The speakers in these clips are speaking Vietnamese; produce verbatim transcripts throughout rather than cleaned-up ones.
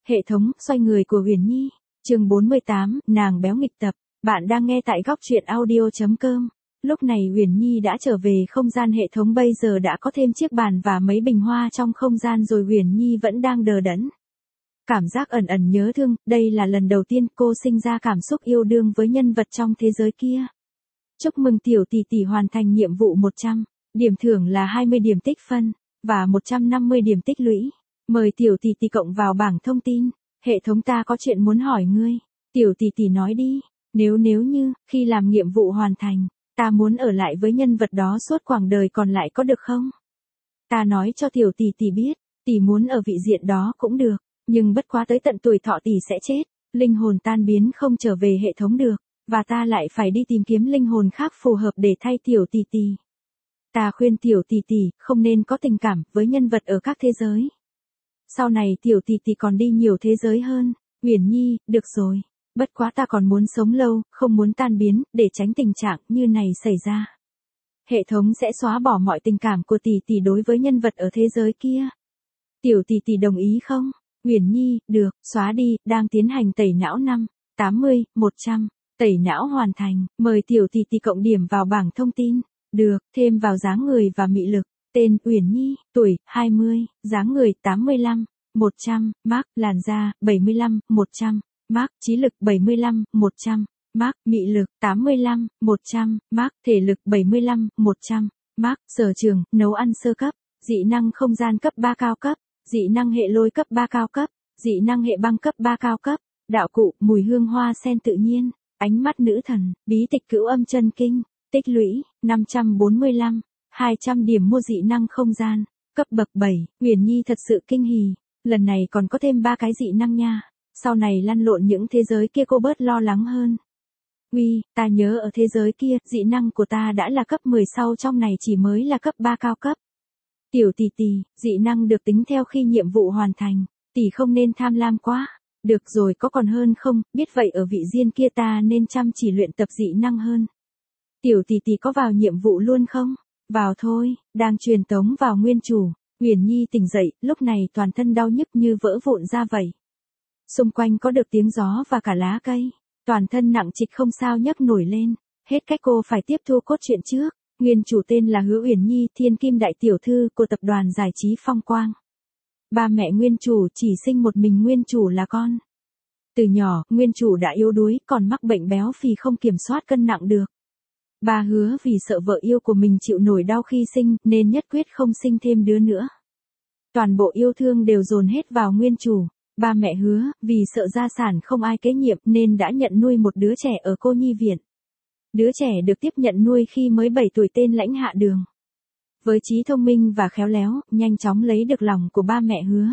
Hệ thống xoay người của Huyền Nhi, chương bốn mươi tám, nàng béo nghịch tập. Bạn đang nghe tại góc truyện audio.com. Lúc này Huyền Nhi đã trở về không gian hệ thống, bây giờ đã có thêm chiếc bàn và mấy bình hoa trong không gian rồi. Huyền Nhi vẫn đang đờ đẫn. Cảm giác ẩn ẩn nhớ thương, đây là lần đầu tiên cô sinh ra cảm xúc yêu đương với nhân vật trong thế giới kia. Chúc mừng tiểu tỷ tỷ hoàn thành nhiệm vụ một trăm, điểm thưởng là hai mươi điểm tích phân, và một trăm năm mươi điểm tích lũy. Mời tiểu tỷ tỷ cộng vào bảng thông tin, hệ thống ta có chuyện muốn hỏi ngươi. Tiểu tỷ tỷ nói đi, nếu nếu như, khi làm nhiệm vụ hoàn thành, ta muốn ở lại với nhân vật đó suốt quãng đời còn lại có được không? Ta nói cho tiểu tỷ tỷ biết, tỷ muốn ở vị diện đó cũng được, nhưng bất quá tới tận tuổi thọ tỷ sẽ chết, linh hồn tan biến không trở về hệ thống được, và ta lại phải đi tìm kiếm linh hồn khác phù hợp để thay tiểu tỷ tỷ. Ta khuyên tiểu tỷ tỷ không nên có tình cảm với nhân vật ở các thế giới. Sau này tiểu tỷ tỷ còn đi nhiều thế giới hơn. Huyền Nhi, được rồi. Bất quá ta còn muốn sống lâu, không muốn tan biến, để tránh tình trạng như này xảy ra. Hệ thống sẽ xóa bỏ mọi tình cảm của tỷ tỷ đối với nhân vật ở thế giới kia. Tiểu tỷ tỷ đồng ý không? Huyền Nhi, được, xóa đi, đang tiến hành tẩy não năm, tám mươi, một trăm. Tẩy não hoàn thành, mời tiểu tỷ tỷ cộng điểm vào bảng thông tin. Được, thêm vào dáng người và mị lực. Tên, Uyển Nhi, tuổi, hai mươi, dáng người, tám mươi lăm, một trăm, mác, làn da, bảy mươi lăm, một trăm, mác, trí lực, bảy mươi lăm, một trăm, mác, mị lực, tám mươi lăm, một trăm, mác, thể lực, bảy mươi lăm, một trăm, mác, sở trường, nấu ăn sơ cấp, dị năng không gian cấp ba cao cấp, dị năng hệ lôi cấp ba cao cấp, dị năng hệ băng cấp ba cao cấp, đạo cụ, mùi hương hoa sen tự nhiên, ánh mắt nữ thần, bí tịch cửu âm chân kinh, tích lũy, năm trăm bốn mươi lăm. hai trăm điểm mua dị năng không gian, cấp bậc bảy, Huyền Nhi thật sự kinh hỉ, lần này còn có thêm ba cái dị năng nha, sau này lăn lộn những thế giới kia cô bớt lo lắng hơn. Uy, ta nhớ ở thế giới kia, dị năng của ta đã là cấp mười, sau trong này chỉ mới là cấp ba cao cấp. Tiểu tỷ tỷ, dị năng được tính theo khi nhiệm vụ hoàn thành, tỷ không nên tham lam quá. Được rồi, có còn hơn không, biết vậy ở vị diện kia ta nên chăm chỉ luyện tập dị năng hơn. Tiểu tỷ tỷ có vào nhiệm vụ luôn không? Vào thôi, đang truyền tống vào nguyên chủ. Huyền Nhi tỉnh dậy, lúc này toàn thân đau nhức như vỡ vụn ra vậy. Xung quanh có được tiếng gió và cả lá cây. Toàn thân nặng trịch không sao nhấc nổi lên. Hết cách cô phải tiếp thu cốt truyện trước. Nguyên chủ tên là Hứa Uyển Nhi, thiên kim đại tiểu thư của tập đoàn giải trí Phong Quang. Ba mẹ nguyên chủ chỉ sinh một mình nguyên chủ là con. Từ nhỏ, nguyên chủ đã yếu đuối, còn mắc bệnh béo phì không kiểm soát cân nặng được. Bà Hứa vì sợ vợ yêu của mình chịu nổi đau khi sinh, nên nhất quyết không sinh thêm đứa nữa. Toàn bộ yêu thương đều dồn hết vào nguyên chủ. Ba mẹ Hứa, vì sợ gia sản không ai kế nhiệm nên đã nhận nuôi một đứa trẻ ở cô nhi viện. Đứa trẻ được tiếp nhận nuôi khi mới bảy tuổi tên Lãnh Hạ Đường. Với trí thông minh và khéo léo, nhanh chóng lấy được lòng của ba mẹ Hứa.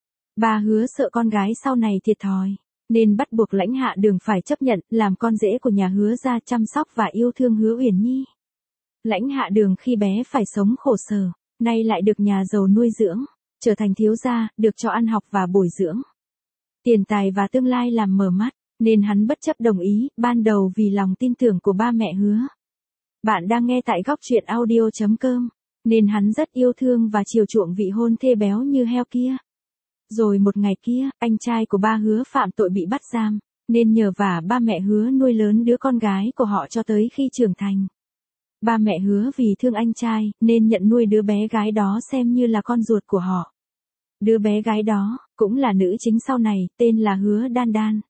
Bà Hứa sợ con gái sau này thiệt thòi, nên bắt buộc Lãnh Hạ Đường phải chấp nhận làm con rể của nhà Hứa ra chăm sóc và yêu thương Hứa Uyển Nhi. Lãnh Hạ Đường khi bé phải sống khổ sở, nay lại được nhà giàu nuôi dưỡng, trở thành thiếu gia, được cho ăn học và bồi dưỡng. Tiền tài và tương lai làm mở mắt, nên hắn bất chấp đồng ý, ban đầu vì lòng tin tưởng của ba mẹ Hứa. Bạn đang nghe tại góc truyện audio.com, nên hắn rất yêu thương và chiều chuộng vị hôn thê béo như heo kia. Rồi một ngày kia, anh trai của ba Hứa phạm tội bị bắt giam, nên nhờ vả ba mẹ Hứa nuôi lớn đứa con gái của họ cho tới khi trưởng thành. Ba mẹ Hứa vì thương anh trai, nên nhận nuôi đứa bé gái đó xem như là con ruột của họ. Đứa bé gái đó, cũng là nữ chính sau này, tên là Hứa Đan Đan.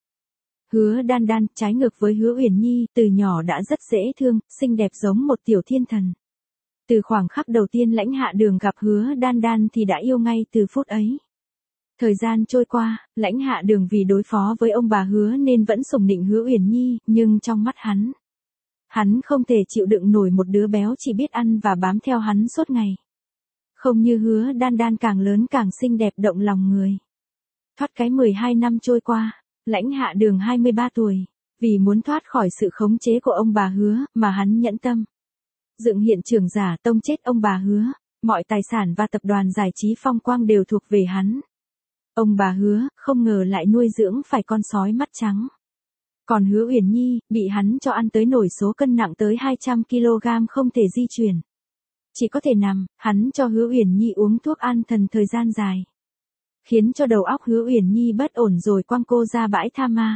Hứa Đan Đan, trái ngược với Hứa Uyển Nhi, từ nhỏ đã rất dễ thương, xinh đẹp giống một tiểu thiên thần. Từ khoảng khắc đầu tiên Lãnh Hạ Đường gặp Hứa Đan Đan thì đã yêu ngay từ phút ấy. Thời gian trôi qua, Lãnh Hạ Đường vì đối phó với ông bà Hứa nên vẫn sủng nịnh Hứa Uyển Nhi, nhưng trong mắt hắn, hắn không thể chịu đựng nổi một đứa béo chỉ biết ăn và bám theo hắn suốt ngày. Không như Hứa Đan Đan càng lớn càng xinh đẹp động lòng người. Thoát cái mười hai năm trôi qua, Lãnh Hạ Đường hai mươi ba tuổi, vì muốn thoát khỏi sự khống chế của ông bà Hứa mà hắn nhẫn tâm dựng hiện trường giả tông chết ông bà Hứa, mọi tài sản và tập đoàn giải trí Phong Quang đều thuộc về hắn. Ông bà Hứa không ngờ lại nuôi dưỡng phải con sói mắt trắng. Còn Hứa Uyển Nhi bị hắn cho ăn tới nổi số cân nặng tới hai trăm ki lô gam không thể di chuyển, chỉ có thể nằm. Hắn cho Hứa Uyển Nhi uống thuốc an thần thời gian dài. khiến cho đầu óc Hứa Uyển Nhi bất ổn rồi quăng cô ra bãi tha ma.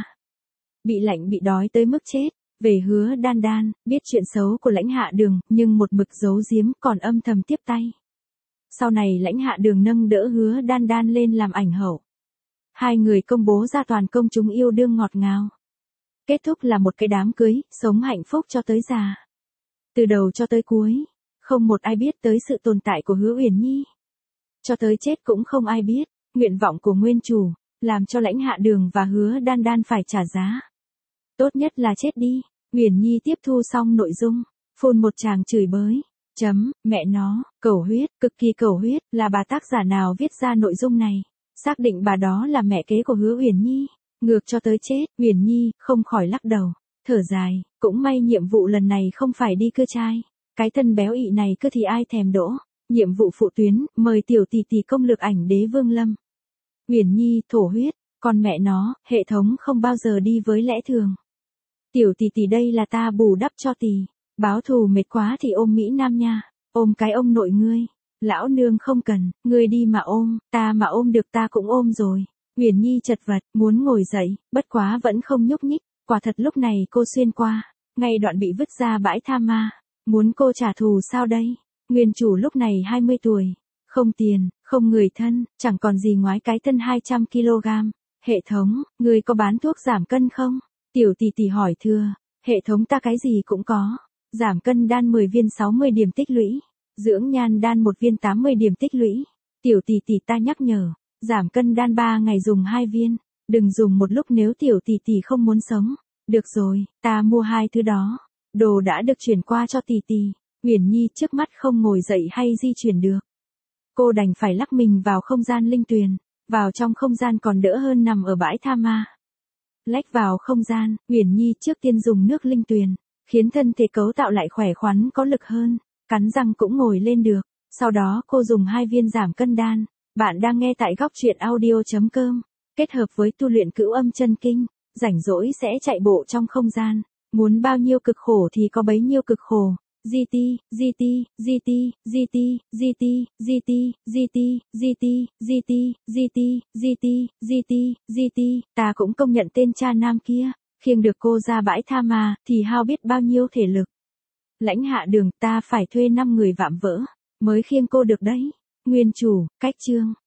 Bị lạnh bị đói tới mức chết, về Hứa Đan Đan, biết chuyện xấu của Lãnh Hạ Đường, nhưng một mực giấu giếm còn âm thầm tiếp tay. Sau này Lãnh Hạ Đường nâng đỡ Hứa Đan Đan lên làm ảnh hậu. Hai người công bố ra toàn công chúng yêu đương ngọt ngào. Kết thúc là một cái đám cưới, sống hạnh phúc cho tới già. Từ đầu cho tới cuối, không một ai biết tới sự tồn tại của Hứa Uyển Nhi. Cho tới chết cũng không ai biết, nguyện vọng của nguyên chủ, làm cho Lãnh Hạ Đường và Hứa Đan Đan phải trả giá. Tốt nhất là chết đi. Uyển Nhi tiếp thu xong nội dung, phun một tràng chửi bới. Chấm, mẹ nó, cẩu huyết, cực kỳ cẩu huyết, là bà tác giả nào viết ra nội dung này? Xác định bà đó là mẹ kế của Hứa Uyển Nhi. Ngược cho tới chết, Uyển Nhi không khỏi lắc đầu, thở dài, cũng may nhiệm vụ lần này không phải đi cưa trai. Cái thân béo ị này cứ thì ai thèm đỗ. Nhiệm vụ phụ tuyến, mời tiểu tỷ tỷ công lược ảnh Đế Vương Lâm. Uyển Nhi thổ huyết, con mẹ nó, hệ thống không bao giờ đi với lẽ thường. Tiểu tỷ tỷ đây là ta bù đắp cho tỷ. Báo thù mệt quá thì ôm Mỹ Nam nha. Ôm cái ông nội ngươi. Lão nương không cần, ngươi đi mà ôm, ta mà ôm được ta cũng ôm rồi. Uyển Nhi chật vật, muốn ngồi dậy, bất quá vẫn không nhúc nhích. Quả thật lúc này cô xuyên qua, ngay đoạn bị vứt ra bãi tha ma. Muốn cô trả thù sao đây? Nguyên chủ lúc này hai mươi tuổi. Không tiền, không người thân, chẳng còn gì ngoái cái thân hai trăm ki lô gam. Hệ thống, ngươi có bán thuốc giảm cân không? Tiểu tỷ tỷ hỏi thưa. Hệ thống ta cái gì cũng có. Giảm cân đan mười viên sáu mươi điểm tích lũy. Dưỡng nhan đan một viên tám mươi điểm tích lũy. Tiểu tỷ tỷ ta nhắc nhở. Giảm cân đan ba ngày dùng hai viên. Đừng dùng một lúc nếu tiểu tỷ tỷ không muốn sống. Được rồi, ta mua hai thứ đó. Đồ đã được chuyển qua cho tỷ tỷ. Uyển Nhi trước mắt không ngồi dậy hay di chuyển được. Cô đành phải lắc mình vào không gian linh tuyền. Vào trong không gian còn đỡ hơn nằm ở bãi tha ma. Lách vào không gian, Uyển Nhi trước tiên dùng nước linh tuyền, khiến thân thể cấu tạo lại khỏe khoắn có lực hơn, cắn răng cũng ngồi lên được. Sau đó cô dùng hai viên giảm cân đan. Bạn đang nghe tại góc truyện audio chấm com, kết hợp với tu luyện cửu âm chân kinh, rảnh rỗi sẽ chạy bộ trong không gian, muốn bao nhiêu cực khổ thì có bấy nhiêu cực khổ. giê tê, giê tê, giê tê, giê tê, giê tê, giê tê, giê tê, giê tê, giê tê, giê tê, giê tê, giê tê, giê tê, ta cũng công nhận tên cha nam kia, khiêng được cô ra bãi tha ma, thì hao biết bao nhiêu thể lực. Lãnh Hạ Đường, ta phải thuê năm người vạm vỡ, mới khiêng cô được đấy. Nguyên chủ, cách chương.